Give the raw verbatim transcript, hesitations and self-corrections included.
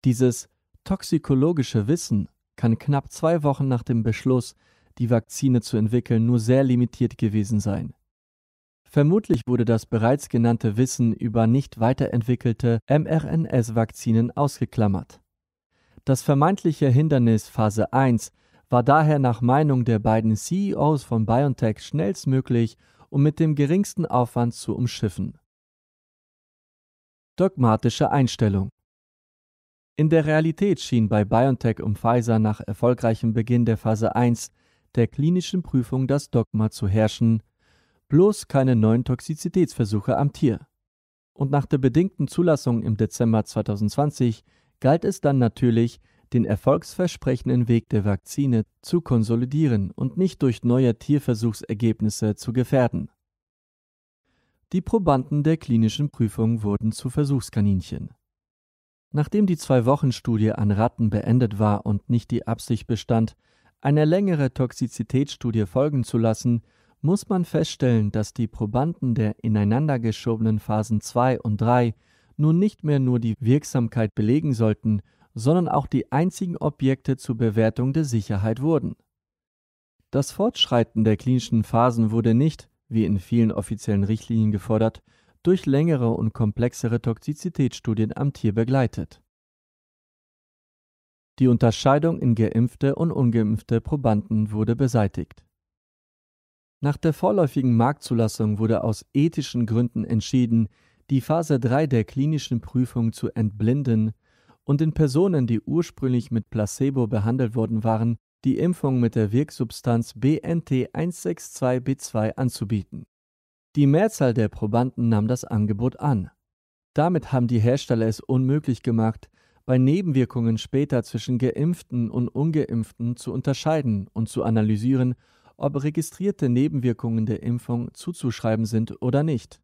Dieses toxikologische Wissen kann knapp zwei Wochen nach dem Beschluss, die Vakzine zu entwickeln, nur sehr limitiert gewesen sein. Vermutlich wurde das bereits genannte Wissen über nicht weiterentwickelte mRNA-Vakzinen ausgeklammert. Das vermeintliche Hindernis Phase eins war daher nach Meinung der beiden C E Os von BioNTech schnellstmöglich und mit dem geringsten Aufwand zu umschiffen. Dogmatische Einstellung. In der Realität schien bei BioNTech und Pfizer nach erfolgreichem Beginn der Phase eins der klinischen Prüfung das Dogma zu herrschen, bloß keine neuen Toxizitätsversuche am Tier. Und nach der bedingten Zulassung im Dezember zweitausendzwanzig galt es dann natürlich, den erfolgsversprechenden Weg der Vakzine zu konsolidieren und nicht durch neue Tierversuchsergebnisse zu gefährden. Die Probanden der klinischen Prüfung wurden zu Versuchskaninchen. Nachdem die Zwei-Wochen-Studie an Ratten beendet war und nicht die Absicht bestand, eine längere Toxizitätsstudie folgen zu lassen, muss man feststellen, dass die Probanden der ineinander geschobenen Phasen zwei und drei nun nicht mehr nur die Wirksamkeit belegen sollten, sondern auch die einzigen Objekte zur Bewertung der Sicherheit wurden. Das Fortschreiten der klinischen Phasen wurde nicht, wie in vielen offiziellen Richtlinien gefordert, durch längere und komplexere Toxizitätsstudien am Tier begleitet. Die Unterscheidung in geimpfte und ungeimpfte Probanden wurde beseitigt. Nach der vorläufigen Marktzulassung wurde aus ethischen Gründen entschieden, die Phase drei der klinischen Prüfung zu entblinden und den Personen, die ursprünglich mit Placebo behandelt worden waren, die Impfung mit der Wirksubstanz B N T eins sechs zwei B zwei anzubieten. Die Mehrzahl der Probanden nahm das Angebot an. Damit haben die Hersteller es unmöglich gemacht, bei Nebenwirkungen später zwischen Geimpften und Ungeimpften zu unterscheiden und zu analysieren, ob registrierte Nebenwirkungen der Impfung zuzuschreiben sind oder nicht.